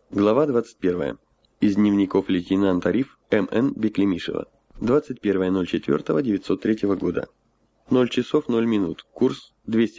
Глава 21. Из дневников лейтенанта РИФ М.Н. Беклемишева. 21.04.903 года. 0 часов 0 минут. Курс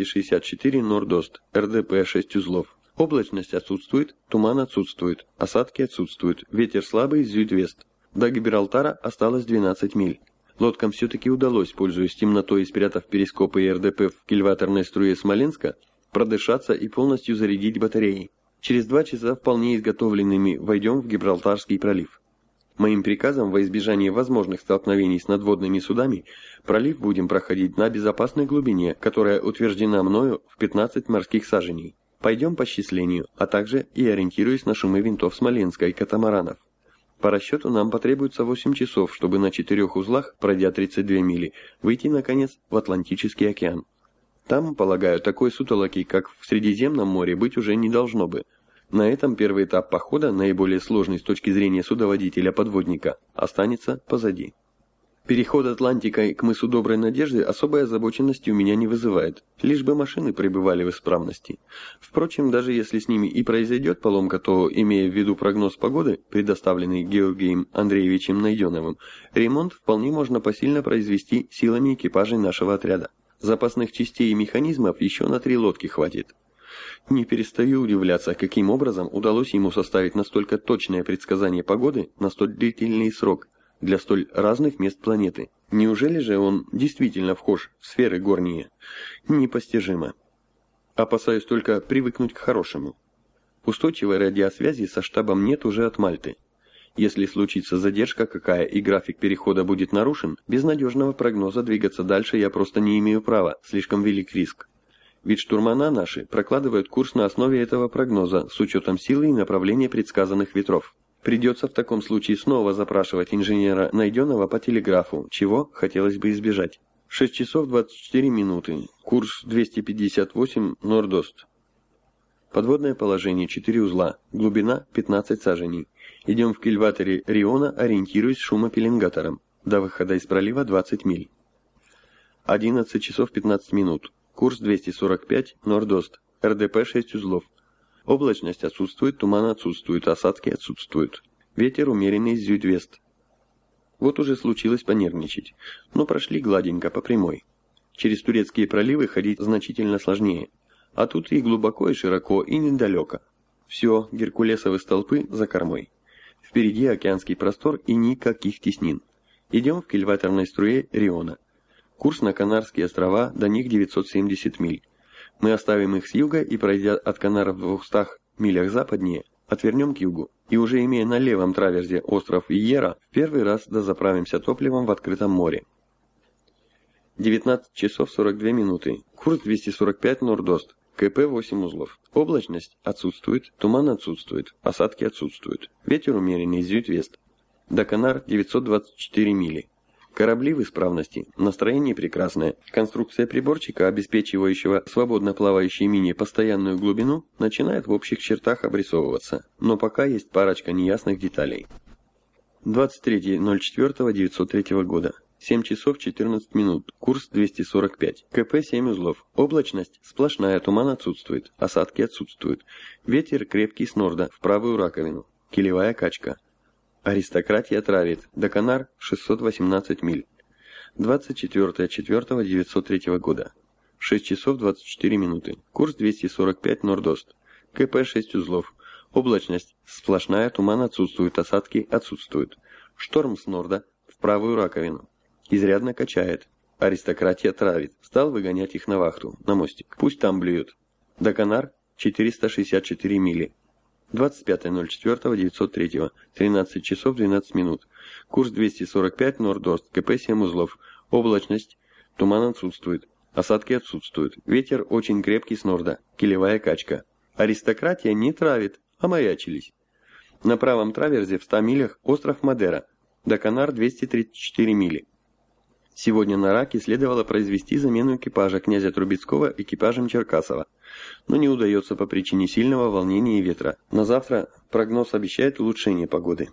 264 Норд-Ост. РДП 6 узлов. Облачность отсутствует, туман отсутствует, осадки отсутствуют, ветер слабый, зюд-вест. До Гибралтара осталось 12 миль. Лодкам все-таки удалось, пользуясь темнотой и спрятав перископы и РДП в кильваторной струе Смоленска, продышаться и полностью зарядить батареи. Через 2 часа вполне изготовленными войдем в Гибралтарский пролив. Моим приказом, во избежание возможных столкновений с надводными судами, пролив будем проходить на безопасной глубине, которая утверждена мною в 15 морских саженей. Пойдем по счислению, а также и ориентируясь на шумы винтов Смоленска и катамаранов. По расчету нам потребуется 8 часов, чтобы на 4 узлах, пройдя 32 мили, выйти, наконец, в Атлантический океан. Там, полагаю, такой сутолоки, как в Средиземном море, быть уже не должно бы. На этом первый этап похода, наиболее сложный с точки зрения судоводителя-подводника, останется позади. Переход Атлантикой к мысу Доброй Надежды особой озабоченности у меня не вызывает, лишь бы машины пребывали в исправности. Впрочем, даже если с ними и произойдет поломка, то, имея в виду прогноз погоды, предоставленный Георгием Андреевичем Найденовым, ремонт вполне можно посильно произвести силами экипажей нашего отряда. Запасных частей и механизмов еще на 3 лодки хватит. Не перестаю удивляться, каким образом удалось ему составить настолько точное предсказание погоды на столь длительный срок для столь разных мест планеты. Неужели же он действительно вхож в сферы горние? Непостижимо. Опасаюсь только привыкнуть к хорошему. Устойчивой радиосвязи со штабом нет уже от Мальты. Если случится задержка какая и график перехода будет нарушен, без надежного прогноза двигаться дальше я просто не имею права, слишком велик риск. Ведь штурмана наши прокладывают курс на основе этого прогноза с учетом силы и направления предсказанных ветров. Придется в таком случае снова запрашивать инженера Найденова по телеграфу, чего хотелось бы избежать. 6 часов 24 минуты. Курс 258 Норд-Ост. Подводное положение 4 узла. Глубина 15 саженей. Идем в кильваторе Риона, ориентируясь шумопеленгатором. До выхода из пролива 20 миль. 11 часов 15 минут. Курс 245 Норд-Ост. РДП 6 узлов. Облачность отсутствует, туман отсутствует, осадки отсутствуют. Ветер умеренный зюд-вест. Вот уже случилось понервничать. Но прошли гладенько по прямой. Через турецкие проливы ходить значительно сложнее. А тут и глубоко, и широко, и недалеко. Все, геркулесовы столпы за кормой. Впереди океанский простор и никаких теснин. Идем в кильваторной струе Риона. Курс на Канарские острова, до них 970 миль. Мы оставим их с юга и, пройдя от Канаров в 200 милях западнее, отвернем к югу. И уже имея на левом траверзе остров Иера, в первый раз дозаправимся топливом в открытом море. 19 часов 42 минуты. Курс 245 Норд-Ост. КП 8 узлов. Облачность отсутствует, туман отсутствует, осадки отсутствуют. Ветер умеренный, зюд-вест. До Канар 924 мили. Корабли в исправности, настроение прекрасное. Конструкция приборчика, обеспечивающего свободно плавающей мине постоянную глубину, начинает в общих чертах обрисовываться. Но пока есть парочка неясных деталей. 23.04.903 года. 7 часов 14 минут. Курс 245. КП 7 узлов. Облачность сплошная, туман отсутствует. Осадки отсутствуют. Ветер крепкий с норда в правую раковину. Килевая качка. Аристократия травит. До Канар 618 миль. 24.04.903 года. 6 часов 24 минуты. Курс 245 Норд-Ост. КП 6 узлов. Облачность сплошная, туман отсутствует, осадки отсутствуют. Шторм с норда в правую раковину. Изрядно качает. Аристократия травит. Стал выгонять их на вахту, на мостик. Пусть там блюют. До Канар 464 мили. 25.04.903. 13 часов 12 минут. Курс 245 Норд-Ост. КП 7 узлов. Облачность. Туман отсутствует. Осадки отсутствуют. Ветер очень крепкий с норда. Килевая качка. Аристократия не травит, а маячились. На правом траверзе в 100 милях остров Мадера. До Канар 234 мили. Сегодня на Раке следовало произвести замену экипажа князя Трубецкого экипажем Черкасова, но не удается по причине сильного волнения и ветра. На завтра прогноз обещает улучшение погоды.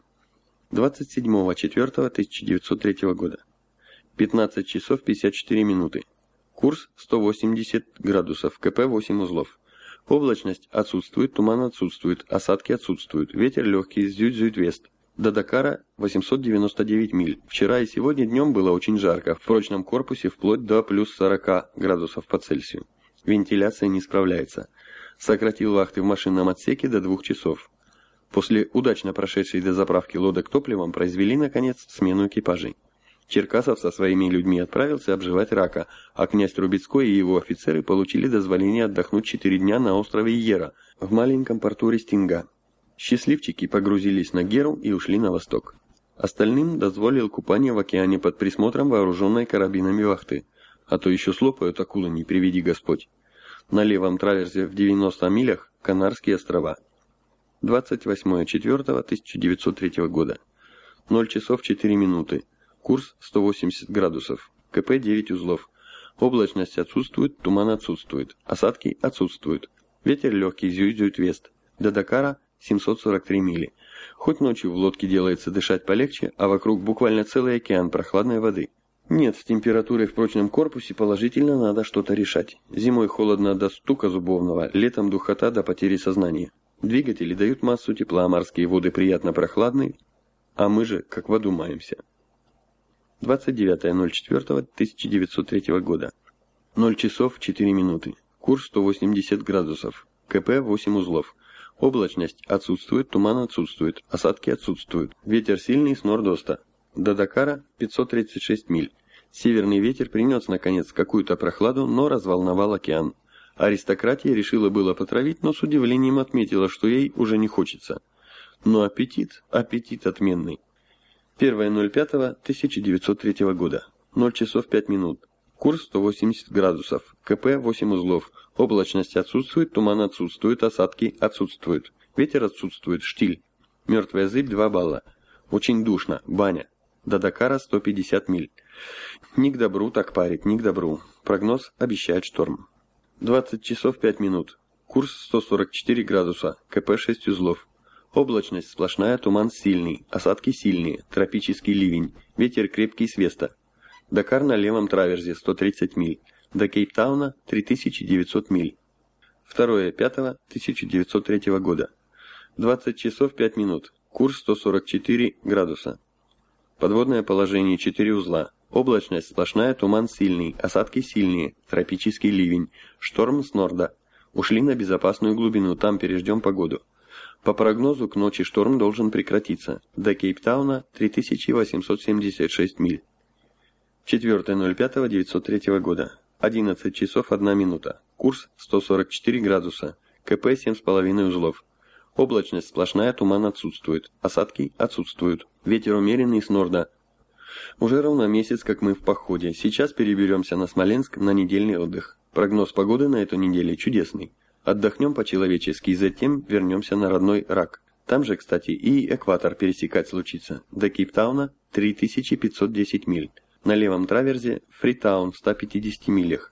27.04.1903 года. 15 часов 54 минуты. Курс 180 градусов, КП 8 узлов. Облачность отсутствует, туман отсутствует, осадки отсутствуют. Ветер легкий, зюит-зюит-вест. До Дакара 899 миль. Вчера и сегодня днем было очень жарко. В прочном корпусе вплоть до плюс 40 градусов по Цельсию. Вентиляция не справляется. Сократил вахты в машинном отсеке до 2 часов. После удачно прошедшей дозаправки лодок топливом произвели, наконец, смену экипажей. Черкасов со своими людьми отправился обживать рака, а князь Трубецкой и его офицеры получили дозволение отдохнуть 4 дня на острове Йера, в маленьком порту Рестинга. Счастливчики погрузились на Геру и ушли на восток. Остальным дозволил купание в океане под присмотром вооруженной карабинами вахты, а то еще слопают акулы, не приведи Господь. На левом траверзе в 90 милях Канарские острова. 28.04.1903 года. 0 часов 4 минуты. Курс 180 градусов. КП 9 узлов. Облачность отсутствует, туман отсутствует. Осадки отсутствуют. Ветер легкий, зюит-зюит-вест. До Дакара 743 мили. Хоть ночью в лодке делается дышать полегче, а вокруг буквально целый океан прохладной воды. Нет, с температурой в прочном корпусе положительно надо что-то решать. Зимой холодно до стука зубовного, летом духота до потери сознания. Двигатели дают массу тепла, морские воды приятно прохладные, а мы же как в аду маемся. 29.04.1903 года. 0 часов 4 минуты. Курс 180 градусов. КП 8 узлов. Облачность отсутствует, туман отсутствует, осадки отсутствуют. Ветер сильный с норд-оста. До Дакара 536 миль. Северный ветер принес, наконец, какую-то прохладу, но разволновал океан. Аристократия решила было потравить, но с удивлением отметила, что ей уже не хочется. Но аппетит отменный. 1.05.1903 года. 0 часов 5 минут. Курс 180 градусов. КП 8 узлов. Облачность отсутствует, туман отсутствует, осадки отсутствуют. Ветер отсутствует, штиль. Мертвая зыбь 2 балла. Очень душно, баня. До Дакара 150 миль. Не к добру так парить, не к добру. Прогноз обещает шторм. 20 часов 5 минут. Курс 144 градуса. КП 6 узлов. Облачность сплошная, туман сильный, осадки сильные, тропический ливень, ветер крепкий с веста. Дакар на левом траверзе 130 миль. До Кейптауна 3900 миль. 2.05.1903 года. 20 часов 5 минут. Курс 144 градуса. Подводное положение 4 узла. Облачность сплошная, туман сильный, осадки сильные, тропический ливень, шторм с норда. Ушли на безопасную глубину, там переждем погоду. По прогнозу, к ночи шторм должен прекратиться. До Кейптауна 3876 миль. 4.05.1903 года. 11 часов 1 минута. Курс 144 градуса. КП 7,5 узлов. Облачность сплошная, туман отсутствует. Осадки отсутствуют. Ветер умеренный с норда. Уже ровно месяц, как мы в походе. Сейчас переберемся на Смоленск на недельный отдых. Прогноз погоды на эту неделю чудесный. Отдохнем по-человечески и затем вернемся на родной Рак. Там же, кстати, и экватор пересекать случится. До Кейптауна 3510 миль. На левом траверзе Фритаун в 150 милях.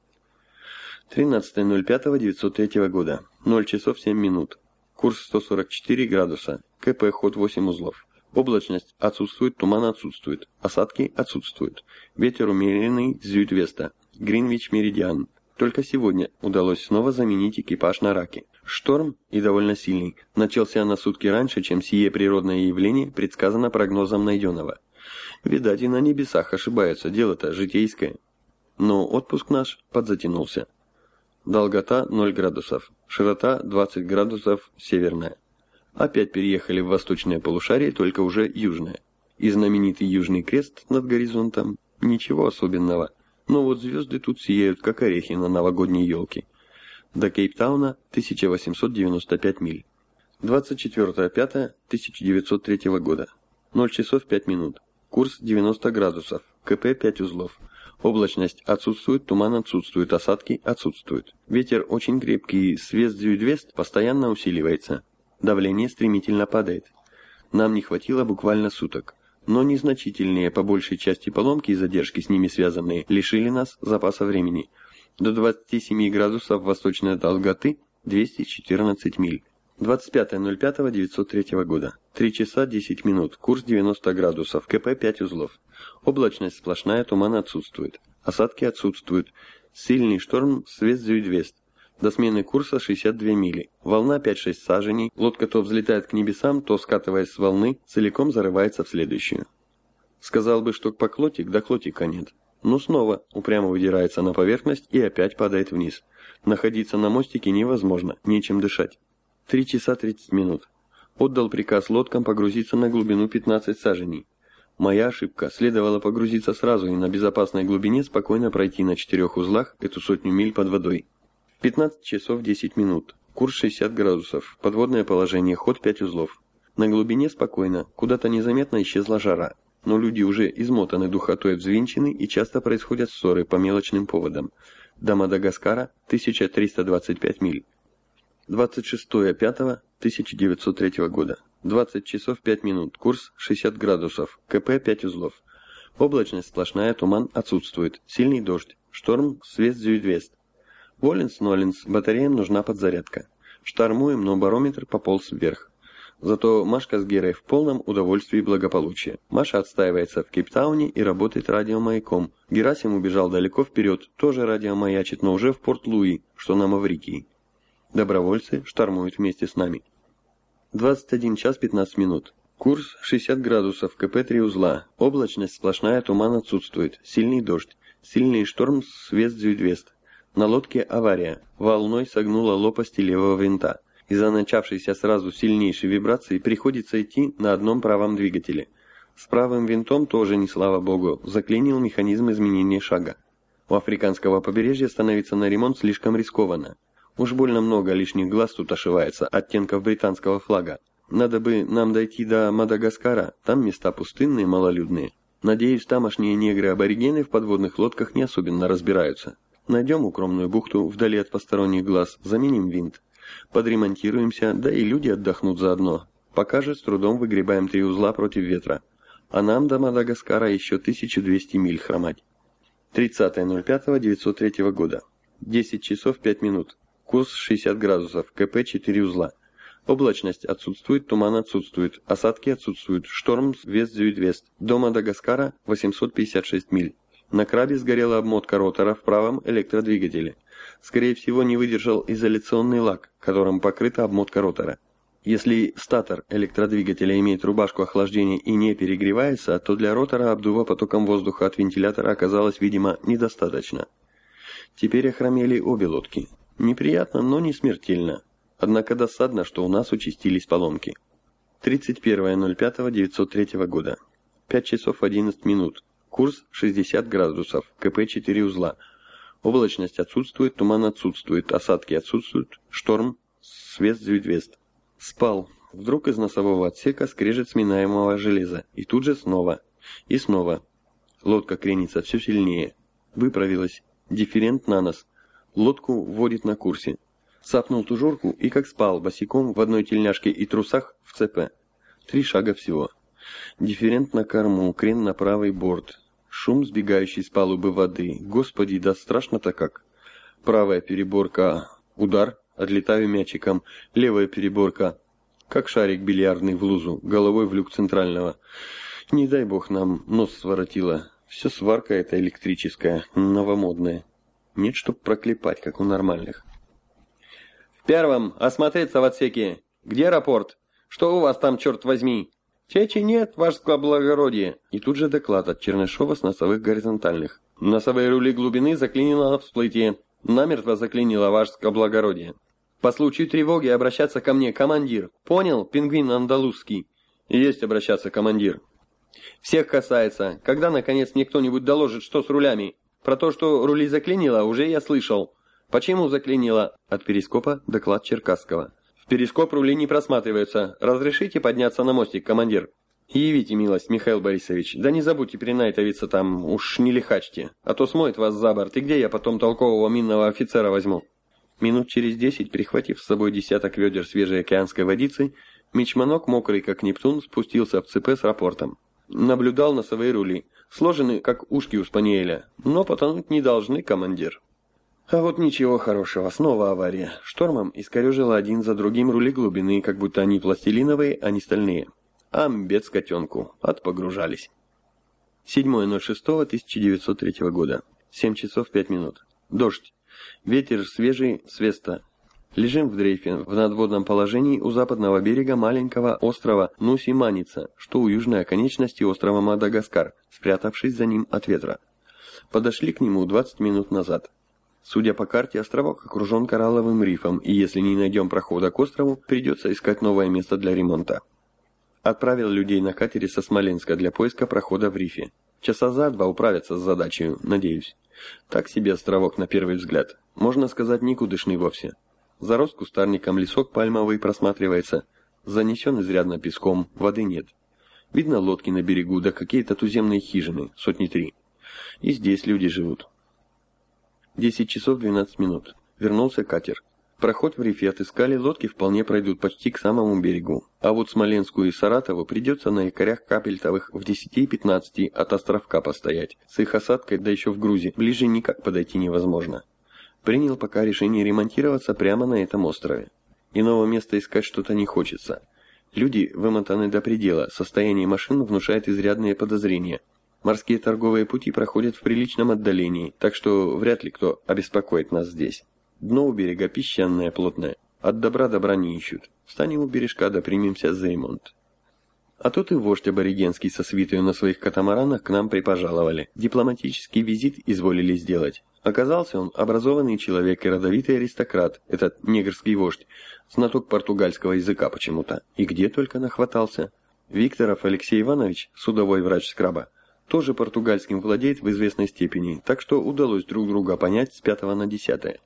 13.05.1903 года. 0 часов 7 минут. Курс 144 градуса. КП ход 8 узлов. Облачность отсутствует, туман отсутствует. Осадки отсутствуют. Ветер умеренный с зюит-веста. Гринвич-меридиан. Только сегодня удалось снова заменить экипаж на Раке. Шторм, и довольно сильный, начался на сутки раньше, чем сие природное явление предсказано прогнозом Найденова. Видать, и на небесах ошибаются, дело-то житейское. Но отпуск наш подзатянулся. Долгота 0 градусов, широта 20 градусов северная. Опять переехали в восточное полушарие, только уже южное. И знаменитый Южный Крест над горизонтом – ничего особенного. Но вот звезды тут сияют, как орехи на новогодней елке. До Кейптауна 1895 миль. 24.05.1903 года. 0 часов 5 минут. Курс 90 градусов. КП 5 узлов. Облачность отсутствует, туман отсутствует, осадки отсутствуют. Ветер очень крепкий, свест-зюит-вест постоянно усиливается. Давление стремительно падает. Нам не хватило буквально суток. Но незначительные по большей части поломки и задержки с ними связанные лишили нас запаса времени. До 27 градусов восточной долготы 214 миль. 25.05.1903 года. 3 часа 10 минут. Курс 90 градусов. КП 5 узлов. Облачность сплошная, туман отсутствует. Осадки отсутствуют. Сильный шторм, свест-зюит-вест. До смены курса 62 мили. Волна 5-6 саженей. Лодка то взлетает к небесам, то, скатываясь с волны, целиком зарывается в следующую. Сказал бы, что поклотик, да клотика нет. Но снова упрямо выдирается на поверхность и опять падает вниз. Находиться на мостике невозможно, нечем дышать. 3 часа 30 минут. Отдал приказ лодкам погрузиться на глубину 15 саженей. Моя ошибка. Следовало погрузиться сразу и на безопасной глубине спокойно пройти на 4 узлах эту 100 миль под водой. 15 часов 10 минут. Курс 60 градусов. Подводное положение. Ход 5 узлов. На глубине спокойно. Куда-то незаметно исчезла жара. Но люди уже измотаны духотой, взвинчены, и часто происходят ссоры по мелочным поводам. До Мадагаскара 1325 миль. 26.05.1903 года. 20 часов 5 минут. Курс 60 градусов. КП 5 узлов. Облачность сплошная, туман отсутствует. Сильный дождь. Шторм свест-зюдвест. Воленс-Ноленс, батареям нужна подзарядка. Штормуем, но барометр пополз вверх. Зато Машка с Герой в полном удовольствии и благополучии. Маша отстаивается в Кейптауне и работает радиомаяком. Герасим убежал далеко вперед, тоже радиомаячит, но уже в Порт-Луи, что на Маврикии. Добровольцы штормуют вместе с нами. 21 час 15 минут. Курс 60 градусов, КП 3 узла. Облачность сплошная, туман отсутствует. Сильный дождь. Сильный шторм свест-зюдвест. На лодке авария. Волной согнула лопасти левого винта. Из-за начавшейся сразу сильнейшей вибрации приходится идти на одном правом двигателе. С правым винтом тоже, не слава богу, заклинил механизм изменения шага. У африканского побережья становиться на ремонт слишком рискованно. Уж больно много лишних глаз тут ошивается, оттенков британского флага. Надо бы нам дойти до Мадагаскара, там места пустынные, малолюдные. Надеюсь, тамошние негры-аборигены в подводных лодках не особенно разбираются. Найдем укромную бухту вдали от посторонних глаз, заменим винт. Подремонтируемся, да и люди отдохнут заодно. Пока же с трудом выгребаем 3 узла против ветра. А нам до Мадагаскара еще 1200 миль хромать. 30.05.1903 года. 10 часов 5 минут. Курс 60 градусов, КП 4 узла. Облачность отсутствует, туман отсутствует, осадки отсутствуют, шторм вест-зюдвест. До Мадагаскара 856 миль. На крабе сгорела обмотка ротора в правом электродвигателе. Скорее всего, не выдержал изоляционный лак, которым покрыта обмотка ротора. Если статор электродвигателя имеет рубашку охлаждения и не перегревается, то для ротора обдува потоком воздуха от вентилятора оказалось, видимо, недостаточно. Теперь охромели обе лодки. Неприятно, но не смертельно. Однако досадно, что у нас участились поломки. 31.05.1903 года. 5 часов 11 минут. Курс 60 градусов, КП 4 узла. Облачность отсутствует, туман отсутствует, осадки отсутствуют, шторм свест-зюдвест. Спал. Вдруг из носового отсека скрежет сминаемого железа. И тут же снова. И снова. Лодка кренится все сильнее. Выправилась. Дифферент на нос. Лодку вводит на курсе. Сапнул тужурку и как спал, босиком в одной тельняшке и трусах в ЦП. 3 шага всего. Дифферент на корму, крен на правый борт. Шум, сбегающий с палубы воды. Господи, да страшно-то как. Правая переборка. Удар. Отлетаю мячиком. Левая переборка. Как шарик бильярдный в лузу. Головой в люк центрального. Не дай бог нам нос своротило. Все сварка эта электрическая, новомодная. Нет, чтоб проклепать, как у нормальных. В первом. Осмотреться в отсеке. Где рапорт? Что у вас там, черт возьми? Течи нет, ваше благородие. И тут же доклад от Чернышова с носовых горизонтальных. Носовые рули глубины заклинило на всплытие. Намертво заклинило ваше благородие. По случаю тревоги обращаться ко мне, командир. Понял, пингвин андалузский? Есть обращаться, командир. Всех касается. Когда, наконец, мне кто-нибудь доложит, что с рулями? Про то, что рули заклинило, уже я слышал. Почему заклинило? От перископа доклад Черкасского. В перископ рули не просматриваются. Разрешите подняться на мостик, командир? Явите милость, Михаил Борисович. Да не забудьте принайтовиться там, уж не лихачьте. А то смоет вас за борт, и где я потом толкового минного офицера возьму? Минут через 10, прихватив с собой десяток ведер свежей океанской водицы, мичманок, мокрый как Нептун, спустился в ЦП с рапортом. Наблюдал носовые рули, сложены как ушки у спаниеля, но потонуть не должны, командир. А вот ничего хорошего, снова авария. Штормом искорежило один за другим рули глубины, как будто они пластилиновые, а не стальные. Амбец котенку, отпогружались. 7.06.1903 года, 7 часов 5 минут. Дождь. Ветер свежий с веста. Лежим в дрейфе в надводном положении у западного берега маленького острова Нуси-Маница, что у южной оконечности острова Мадагаскар, спрятавшись за ним от ветра. Подошли к нему 20 минут назад. Судя по карте, островок окружен коралловым рифом, и если не найдем прохода к острову, придется искать новое место для ремонта. Отправил людей на катере со Смоленска для поиска прохода в рифе. Часа за 2 управятся с задачей, надеюсь. Так себе островок на первый взгляд. Можно сказать, никудышный вовсе. Зарос кустарником, лесок пальмовый просматривается. Занесен изрядно песком, воды нет. Видно лодки на берегу, да какие-то туземные хижины, 3 сотни. И здесь люди живут. 10 часов 12 минут. Вернулся катер. Проход в рифе отыскали, лодки вполне пройдут почти к самому берегу. А вот Смоленску и Саратову придется на якорях капельтовых в 10 и 15 от островка постоять. С их осадкой, да еще в грузе, ближе никак подойти невозможно. Принял пока решение ремонтироваться прямо на этом острове. Иного места искать что-то не хочется. Люди вымотаны до предела, состояние машин внушает изрядные подозрения. Морские торговые пути проходят в приличном отдалении, так что вряд ли кто обеспокоит нас здесь. Дно у берега песчаное, плотное. От добра не ищут. Встанем у бережка, да примемся за ремонт. А тут и вождь аборигенский со свитою на своих катамаранах к нам припожаловали. Дипломатический визит изволили сделать. Оказался он образованный человек и родовитый аристократ, этот негрский вождь, знаток португальского языка почему-то. И где только нахватался. Викторов Алексей Иванович, судовой врач скраба, тоже португальским владеет в известной степени, так что удалось друг друга понять с 5 на 10.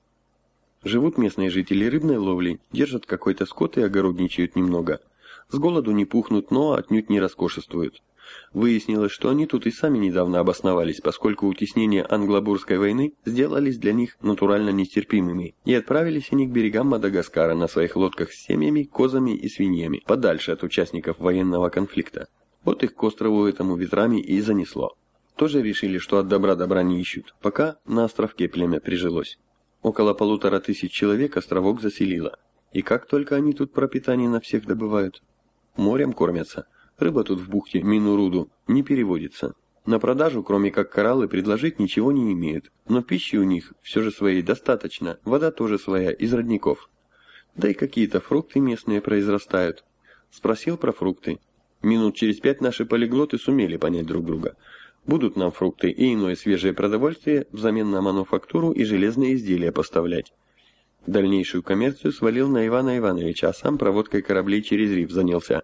Живут местные жители рыбной ловлей, держат какой-то скот и огородничают немного. С голоду не пухнут, но отнюдь не роскошествуют. Выяснилось, что они тут и сами недавно обосновались, поскольку утеснения англо-бурской войны сделались для них натурально нестерпимыми, и отправились они к берегам Мадагаскара на своих лодках с семьями, козами и свиньями, подальше от участников военного конфликта. Вот их к острову этому ветрами и занесло. Тоже решили, что от добра не ищут, пока на островке племя прижилось. Около 1500 человек островок заселило. И как только они тут пропитание на всех добывают? Морем кормятся. Рыба тут в бухте Минуруду не переводится. На продажу, кроме как кораллы, предложить ничего не имеют. Но пищи у них все же своей достаточно, вода тоже своя, из родников. Да и какие-то фрукты местные произрастают. Спросил про фрукты. Минут через 5 наши полиглоты сумели понять друг друга. Будут нам фрукты и иное свежее продовольствие взамен на мануфактуру и железные изделия поставлять. Дальнейшую коммерцию свалил на Ивана Ивановича, а сам проводкой кораблей через риф занялся.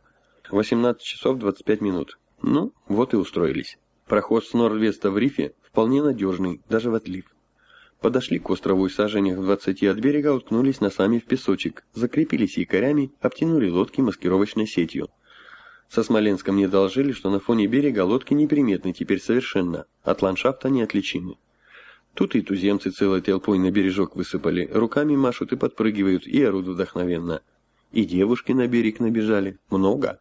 18 часов 25 минут. Ну, вот и устроились. Проход с Норвеста в рифе вполне надежный, даже в отлив. Подошли к острову и саженях в 20 от берега, уткнулись носами в песочек, закрепились якорями, обтянули лодки маскировочной сетью. Со Смоленска мне доложили, что на фоне берега лодки неприметны теперь совершенно, от ландшафта неотличимы. Тут и туземцы целой толпой на бережок высыпали, руками машут и подпрыгивают, и орут вдохновенно. И девушки на берег набежали. Много.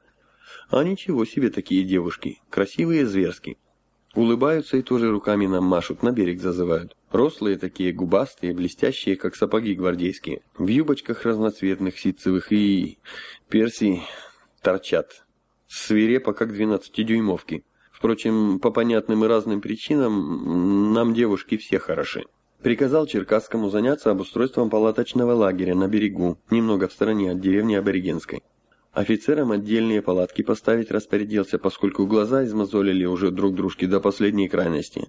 А ничего себе такие девушки, красивые зверски. Улыбаются и тоже руками нам машут, на берег зазывают. Рослые такие, губастые, блестящие, как сапоги гвардейские. В юбочках разноцветных, ситцевых и персий торчат. Свирепо, как 12-дюймовки. Впрочем, по понятным и разным причинам нам девушки все хороши. Приказал Черкасскому заняться обустройством палаточного лагеря на берегу, немного в стороне от деревни Аборигенской. Офицерам отдельные палатки поставить распорядился, поскольку глаза измозолили уже друг дружке до последней крайности.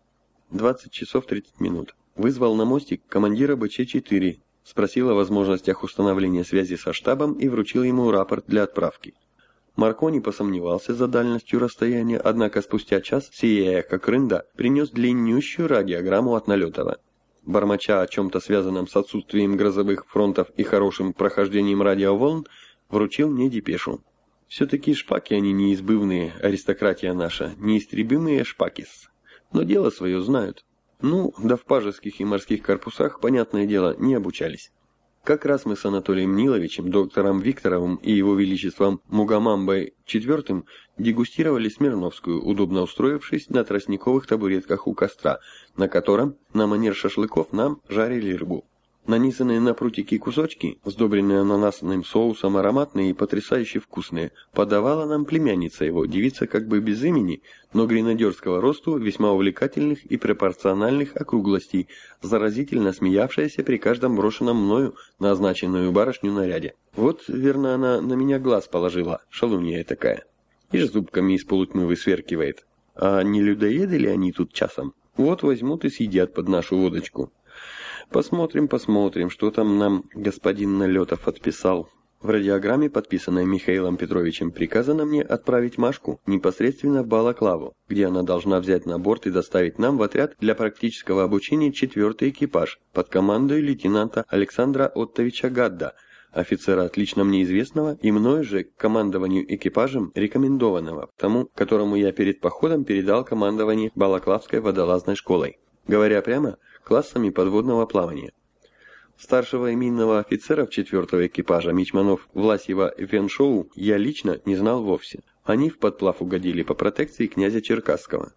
20 часов 30 минут. Вызвал на мостик командира БЧ-4, спросил о возможностях установления связи со штабом и вручил ему рапорт для отправки. Маркони посомневался за дальностью расстояния, однако спустя час, сияя как рында, принес длиннющую радиограмму от Налетова. Бормоча о чем-то связанном с отсутствием грозовых фронтов и хорошим прохождением радиоволн, вручил мне депешу. Все-таки шпаки они неизбывные, аристократия наша, неистребимые шпакис. Но дело свое знают. Ну, да в пажеских и морских корпусах, понятное дело, не обучались. Как раз мы с Анатолием Ниловичем, доктором Викторовым и его величеством Мугамамбой IV дегустировали Смирновскую, удобно устроившись на тростниковых табуретках у костра, на котором, на манер шашлыков, нам жарили рыбу. Нанизанные на прутики кусочки, сдобренные ананасным соусом, ароматные и потрясающе вкусные, подавала нам племянница его, девица как бы без имени, но гренадерского росту, весьма увлекательных и пропорциональных округлостей, заразительно смеявшаяся при каждом брошенном мною на означенную барышню наряде. Вот, верно, она на меня глаз положила, шалунья такая. И ж зубками из полутьмы высверкивает. А не людоеды ли они тут часом? Вот возьмут и съедят под нашу водочку. Посмотрим, что там нам господин Налетов отписал. В радиограмме, подписанной Михаилом Петровичем, приказано мне отправить Машку непосредственно в Балаклаву, где она должна взять на борт и доставить нам в отряд для практического обучения 4-й экипаж под командой лейтенанта Александра Оттовича Гадда, офицера отлично мне известного и мною же к командованию экипажем рекомендованного, тому, которому я перед походом передал командование Балаклавской водолазной школой. Говоря прямо, классами подводного плавания. Старшего именного офицера 4-го экипажа Мичманов, Власьева и Веншоу я лично не знал вовсе. Они в подплав угодили по протекции князя Черкасского.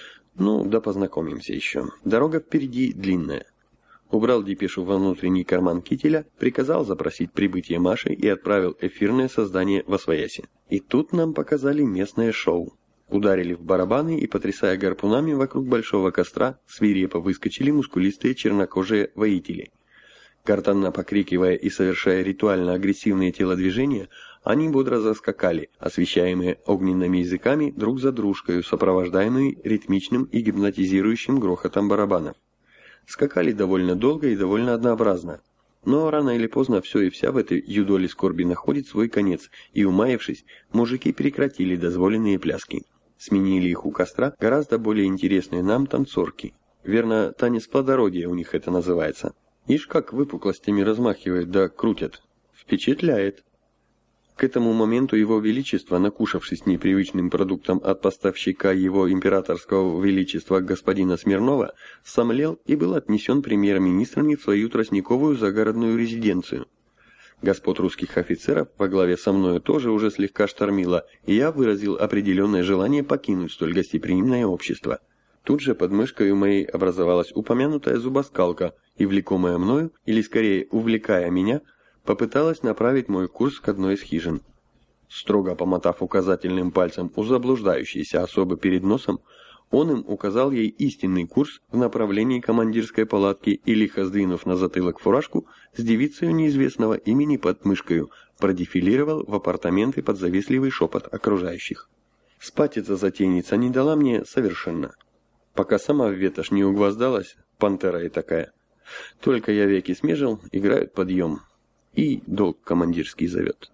Ну, да познакомимся еще. Дорога впереди длинная. Убрал депешу во внутренний карман кителя, приказал запросить прибытие Маши и отправил эфирное создание восвояси. И тут нам показали местное шоу. Ударили в барабаны и, потрясая гарпунами вокруг большого костра, свирепо выскочили мускулистые чернокожие воители. Гортанно покрикивая и совершая ритуально-агрессивные телодвижения, они бодро заскакали, освещаемые огненными языками друг за дружкою, сопровождаемые ритмичным и гипнотизирующим грохотом барабанов. Скакали довольно долго и довольно однообразно. Но рано или поздно все и вся в этой юдоле скорби находит свой конец, и, умаявшись, мужики прекратили дозволенные пляски. Сменили их у костра гораздо более интересные нам танцорки. Верно, танец плодородия у них это называется. Ишь как выпуклостями размахивают да крутят. Впечатляет. К этому моменту его величество, накушавшись непривычным продуктом от поставщика его императорского величества господина Смирнова, сомлел и был отнесен премьер-министрами в свою тростниковую загородную резиденцию. Господ русских офицеров во главе со мною тоже уже слегка штормило, и я выразил определенное желание покинуть столь гостеприимное общество. Тут же под мышкой у моей образовалась упомянутая зубоскалка, и, влекомая мною, или скорее увлекая меня, попыталась направить мой курс к одной из хижин. Строго помотав указательным пальцем у заблуждающейся особы перед носом, он им указал ей истинный курс в направлении командирской палатки и, лихо сдвинув на затылок фуражку, с девицей неизвестного имени под мышкою, продефилировал в апартаменты под завистливый шепот окружающих. Спать эта затейница не дала мне совершенно. Пока сама в ветошь не угвоздалась, пантера и такая. Только я веки смежил, играют подъем. И долг командирский зовет.